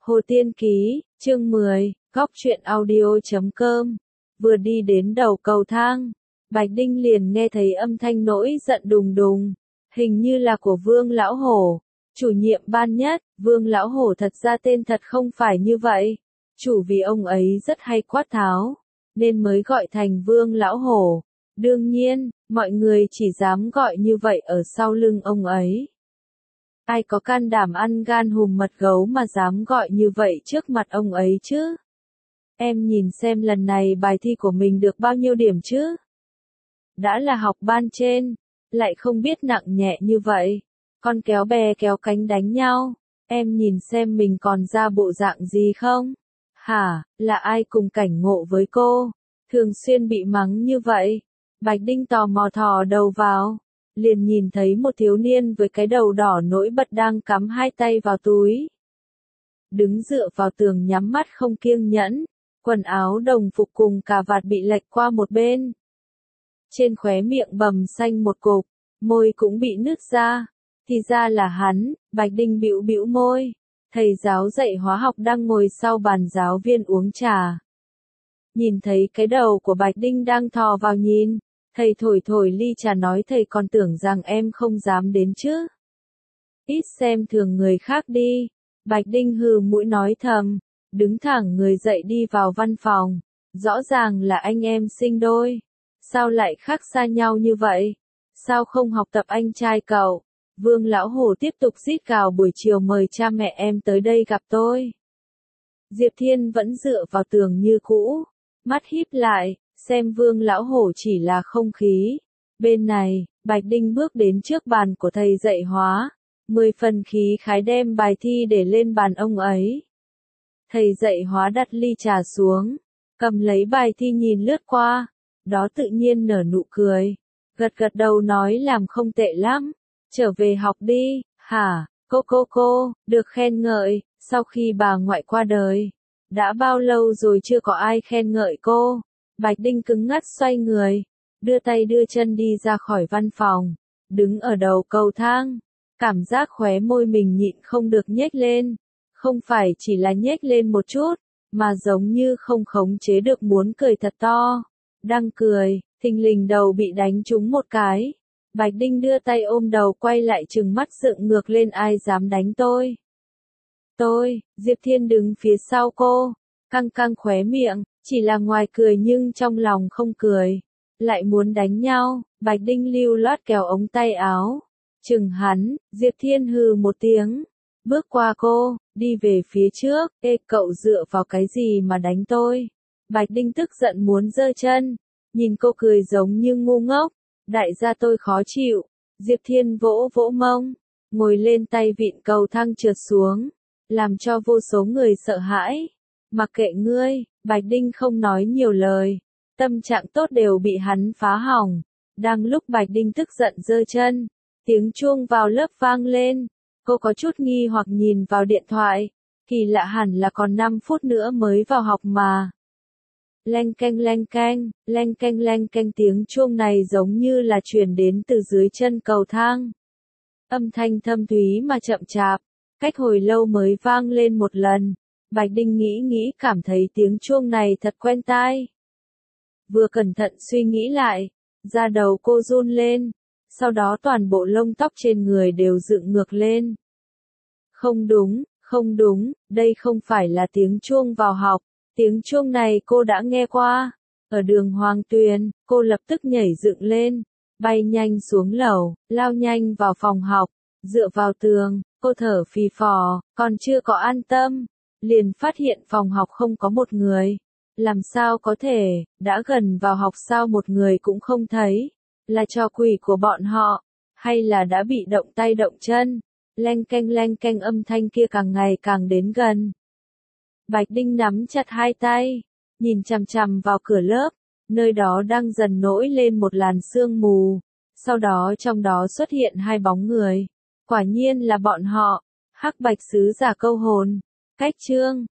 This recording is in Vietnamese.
Hồ Tiên Ký, chương 10, góc truyện audio.com. Vừa đi đến đầu cầu thang, Bạch Đinh liền nghe thấy âm thanh nổi giận đùng đùng, hình như là của Vương Lão Hổ, chủ nhiệm ban nhất. Vương Lão Hổ thật ra tên thật không phải như vậy, chủ vì ông ấy rất hay quát tháo, nên mới gọi thành Vương Lão Hổ. Đương nhiên, mọi người chỉ dám gọi như vậy ở sau lưng ông ấy. Ai có can đảm ăn gan hùm mật gấu mà dám gọi như vậy trước mặt ông ấy chứ? Em nhìn xem lần này bài thi của mình được bao nhiêu điểm chứ? Đã là học ban trên, lại không biết nặng nhẹ như vậy. Con kéo bè kéo cánh đánh nhau, em nhìn xem mình còn ra bộ dạng gì không? Hả, là ai cùng cảnh ngộ với cô? Thường xuyên bị mắng như vậy. Bạch Đinh tò mò thò đầu vào, liền nhìn thấy một thiếu niên với cái đầu đỏ nổi bật đang cắm hai tay vào túi. Đứng dựa vào tường nhắm mắt không kiêng nhẫn, quần áo đồng phục cùng cà vạt bị lệch qua một bên. Trên khóe miệng bầm xanh một cục, môi cũng bị nứt ra. Thì ra là hắn. Bạch Đinh bĩu bĩu môi. Thầy giáo dạy hóa học đang ngồi sau bàn giáo viên uống trà. Nhìn thấy cái đầu của Bạch Đinh đang thò vào nhìn, thầy thổi thổi ly trà nói thầy còn tưởng rằng em không dám đến chứ. Ít xem thường người khác đi. Bạch Đinh hừ mũi nói thầm, đứng thẳng người dậy đi vào văn phòng. Rõ ràng là anh em sinh đôi. Sao lại khác xa nhau như vậy? Sao không học tập anh trai cậu? Vương Lão Hổ tiếp tục rít gào buổi chiều mời cha mẹ em tới đây gặp tôi. Diệp Thiên vẫn dựa vào tường như cũ, mắt híp lại, xem Vương Lão Hổ chỉ là không khí. Bên này, Bạch Đinh bước đến trước bàn của thầy dạy hóa, 10 phần khí khái đem bài thi để lên bàn ông ấy. Thầy dạy hóa đặt ly trà xuống, cầm lấy bài thi nhìn lướt qua, đó tự nhiên nở nụ cười, gật gật đầu nói làm không tệ lắm, trở về học đi. Hả, cô, được khen ngợi, sau khi bà ngoại qua đời. Đã bao lâu rồi chưa có ai khen ngợi cô? Bạch Đinh cứng ngắc xoay người, đưa tay đưa chân đi ra khỏi văn phòng, đứng ở đầu cầu thang, cảm giác khóe môi mình nhịn không được nhếch lên, không phải chỉ là nhếch lên một chút, mà giống như không khống chế được muốn cười thật to. Đang cười, thình lình đầu bị đánh trúng một cái. Bạch Đinh đưa tay ôm đầu quay lại trừng mắt dựng ngược lên ai dám đánh tôi. Diệp Thiên đứng phía sau cô, căng căng khóe miệng, chỉ là ngoài cười nhưng trong lòng không cười. Lại muốn đánh nhau, Bạch Đinh lưu loát kéo ống tay áo. Chừng hắn, Diệp Thiên hừ một tiếng, bước qua cô, đi về phía trước. Ê cậu dựa vào cái gì mà đánh tôi? Bạch Đinh tức giận muốn giơ chân, nhìn cô cười giống như ngu ngốc. Đại gia tôi khó chịu. Diệp Thiên vỗ vỗ mông, ngồi lên tay vịn cầu thang trượt xuống, làm cho vô số người sợ hãi. Mặc kệ ngươi. Bạch Đinh không nói nhiều lời, tâm trạng tốt đều bị hắn phá hỏng. Đang lúc Bạch Đinh tức giận giơ chân, tiếng chuông vào lớp vang lên. Cô có chút nghi hoặc nhìn vào điện thoại, kỳ lạ hẳn là còn 5 phút nữa mới vào học mà. Leng keng tiếng chuông này giống như là truyền đến từ dưới chân cầu thang. Âm thanh thâm thúy mà chậm chạp, cách hồi lâu mới vang lên một lần. Bạch Đinh nghĩ cảm thấy tiếng chuông này thật quen tai. Vừa cẩn thận suy nghĩ lại, da đầu cô run lên, sau đó toàn bộ lông tóc trên người đều dựng ngược lên. Không đúng, đây không phải là tiếng chuông vào học. Tiếng chuông này cô đã nghe qua. Ở đường Hoàng Tuyền, cô lập tức nhảy dựng lên, bay nhanh xuống lầu, lao nhanh vào phòng học, dựa vào tường, cô thở phì phò, còn chưa có an tâm, liền phát hiện phòng học không có một người. Làm sao có thể, đã gần vào học sao một người cũng không thấy, là trò quỷ của bọn họ, hay là đã bị động tay động chân. Leng keng âm thanh kia càng ngày càng đến gần. Bạch Đinh nắm chặt hai tay, nhìn chằm chằm vào cửa lớp, nơi đó đang dần nổi lên một làn sương mù, sau đó trong đó xuất hiện hai bóng người. Quả nhiên là bọn họ, Hắc Bạch sứ giả câu hồn. Cách chương